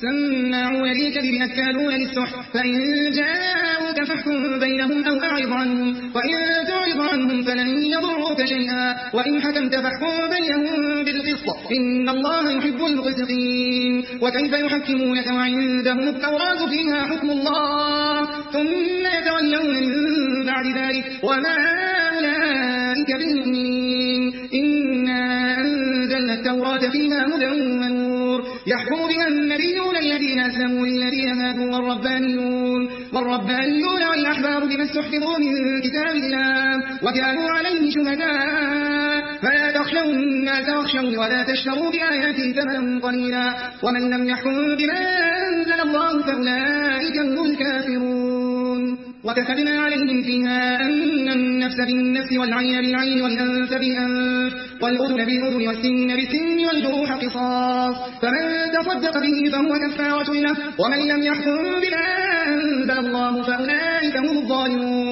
سماعون للكذب أكالون للسحت فإن جاءوك فاحكم بينهم أو أعرض عنهم وإن تعرض عنهم فلن يضروك شيئا وإن حكمت فاحكم بينهم بالقسط إن الله يحب المقسطين وكيف يحكمونك وعندهم التوراة فيها حكم الله ثم يتولون من بعد ذلك وما أولئك بالمؤمنين إنا أنزلنا التوراة فيها هدى ونور يحكم بها النبيون الذين أسلموا للذين هادوا والربانيون والأحبار بما استحفظوا من كتاب الله وكانوا عليه شهداء فلا تخشوا الناس واخشوني ولا تشتروا بآياتي ثمنا قليلا ومن لم يحكم بما أنزل الله فأولئك هم الكافرون وكتبنا عليهم فيها أن النفس بالنفس والعين بالعين والأنف بالأنف والأذن بالأذن والسن بالسن والجروح قصاص فمن تصدق به فهو كفارة له ومن لم يحكم بما أنزل الله فأولئك هم الظالمون